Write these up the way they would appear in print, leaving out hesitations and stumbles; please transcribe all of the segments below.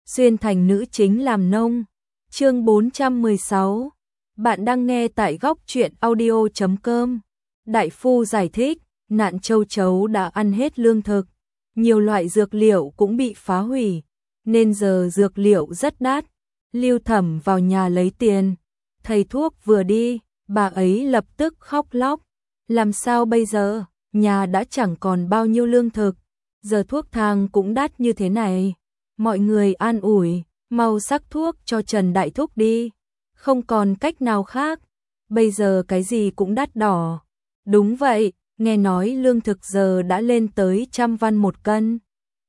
xuyên thành nữ chính làm nông. Chương 416. Bạn đang nghe tại góc truyện audio.com. Đại phu giải thích, nạn châu chấu đã ăn hết lương thực, nhiều loại dược liệu cũng bị phá hủy, nên giờ dược liệu rất đắt. Lưu Thẩm vào nhà lấy tiền, thầy thuốc vừa đi, bà ấy lập tức khóc lóc. Làm sao bây giờ, nhà đã chẳng còn bao nhiêu lương thực, giờ thuốc thang cũng đắt như thế này. Mọi người an ủi, mau sắc thuốc cho Trần Đại Thúc đi, không còn cách nào khác, bây giờ cái gì cũng đắt đỏ. Đúng vậy, nghe nói lương thực giờ đã lên tới 100 văn một cân.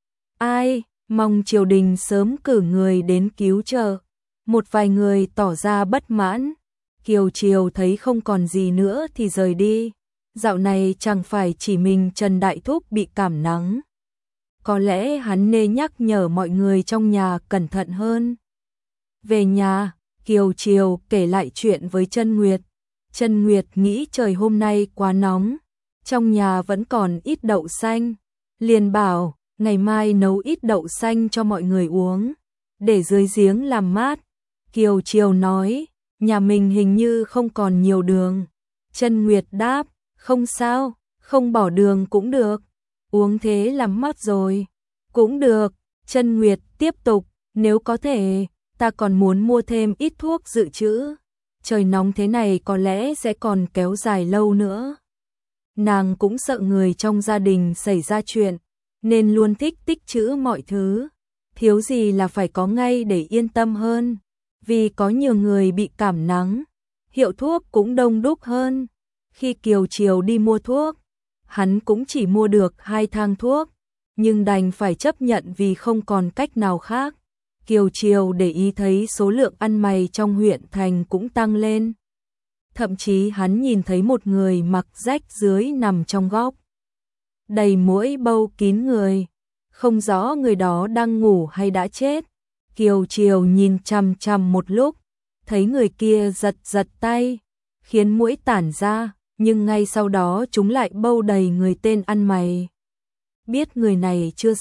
Ai, mong triều đình sớm cử người đến cứu trợ. Một vài người tỏ ra bất mãn. Kiều Triều thấy không còn gì nữa thì rời đi. Dạo này chẳng phải chỉ mình Trần Đại Thúc bị cảm nắng. Có lẽ hắn nên nhắc nhở mọi người trong nhà cẩn thận hơn. Về nhà, Kiều Triều kể lại chuyện với Trân Nguyệt. Trân Nguyệt nghĩ trời hôm nay quá nóng, trong nhà vẫn còn ít đậu xanh, liền bảo ngày mai nấu ít đậu xanh cho mọi người uống, để dưới giếng làm mát. Kiều Triều nói, nhà mình hình như không còn nhiều đường. Trân Nguyệt đáp, không sao, không bỏ đường cũng được, uống thế làm mát rồi. Cũng được, Trân Nguyệt tiếp tục, nếu có thể, ta còn muốn mua thêm ít thuốc dự trữ. Trời nóng thế này có lẽ sẽ còn kéo dài lâu nữa. Nàng cũng sợ người trong gia đình xảy ra chuyện, nên luôn thích tích trữ mọi thứ. Thiếu gì là phải có ngay để yên tâm hơn. Vì có nhiều người bị cảm nắng, hiệu thuốc cũng đông đúc hơn. Khi Kiều Triều đi mua thuốc, hắn cũng chỉ mua được 2 thang thuốc, nhưng đành phải chấp nhận vì không còn cách nào khác. Kiều Triều để ý thấy số lượng ăn mày trong huyện thành cũng tăng lên. Thậm chí hắn nhìn thấy một người mặc rách rưới nằm trong góc, đầy muỗi bâu kín người, không rõ người đó đang ngủ hay đã chết. Kiều Triều nhìn chằm chằm một lúc, thấy người kia giật giật tay, khiến muỗi tản ra, nhưng ngay sau đó chúng lại bâu đầy người tên ăn mày. Biết người này chưa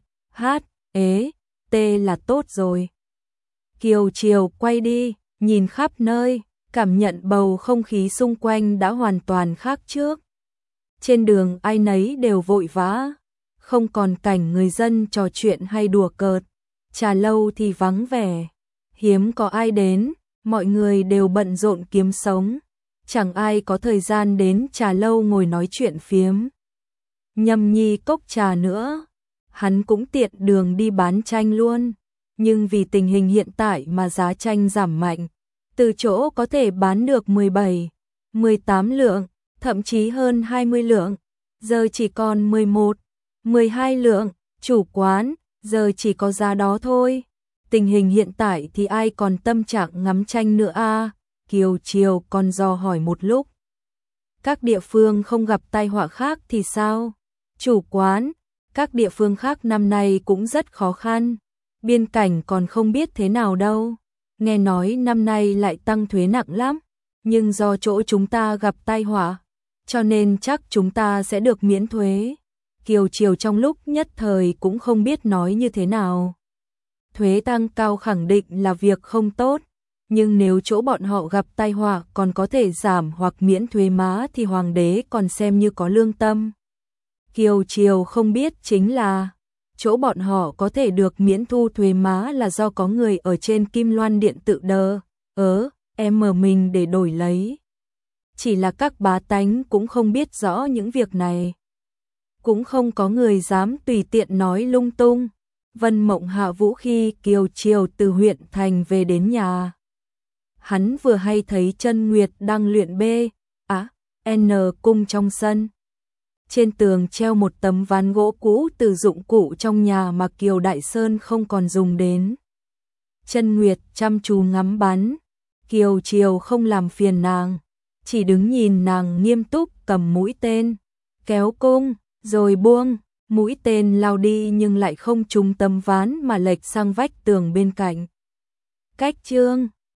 CHT là tốt rồi. Kiều Triều quay đi, nhìn khắp nơi, cảm nhận bầu không khí xung quanh đã hoàn toàn khác trước. Trên đường ai nấy đều vội vã, không còn cảnh người dân trò chuyện hay đùa cợt. Trà lâu thì vắng vẻ, hiếm có ai đến, mọi người đều bận rộn kiếm sống, chẳng ai có thời gian đến trà lâu ngồi nói chuyện phiếm. Nhâm nhi cốc trà nữa, hắn cũng tiện đường đi bán chanh luôn, nhưng vì tình hình hiện tại mà giá chanh giảm mạnh, từ chỗ có thể bán được 17, 18 lượng, thậm chí hơn 20 lượng, giờ chỉ còn 11, 12 lượng, chủ quán giờ chỉ có giá đó thôi. Tình hình hiện tại thì ai còn tâm trạng ngắm tranh nữa à? Kiều Triều còn dò hỏi một lúc. Các địa phương không gặp tai họa khác thì sao? Chủ quán, các địa phương khác năm nay cũng rất khó khăn. Biên cảnh còn không biết thế nào đâu. Nghe nói năm nay lại tăng thuế nặng lắm. Nhưng do chỗ chúng ta gặp tai họa, cho nên chắc chúng ta sẽ được miễn thuế. Kiều Triều trong lúc nhất thời cũng không biết nói như thế nào. Thuế tăng cao khẳng định là việc không tốt, nhưng nếu chỗ bọn họ gặp tai họa còn có thể giảm hoặc miễn thuế má thì hoàng đế còn xem như có lương tâm. Kiều Triều không biết chính là chỗ bọn họ có thể được miễn thu thuế má là do có người ở trên Kim Loan Điện tự em mở mình để đổi lấy. Chỉ là các bá tánh cũng không biết rõ những việc này. Cũng không có người dám tùy tiện nói lung tung. Vân Mộng hạ vũ khi Kiều Triều từ huyện thành về đến nhà. Hắn vừa hay thấy Trân Nguyệt đang luyện N cung trong sân. Trên tường treo một tấm ván gỗ cũ từ dụng cụ trong nhà mà Kiều Đại Sơn không còn dùng đến. Trân Nguyệt chăm chú ngắm bắn. Kiều Triều không làm phiền nàng, chỉ đứng nhìn nàng nghiêm túc cầm mũi tên, kéo cung, rồi buông. Mũi tên lao đi nhưng lại không trúng tấm ván mà lệch sang vách tường bên cạnh. Cách chương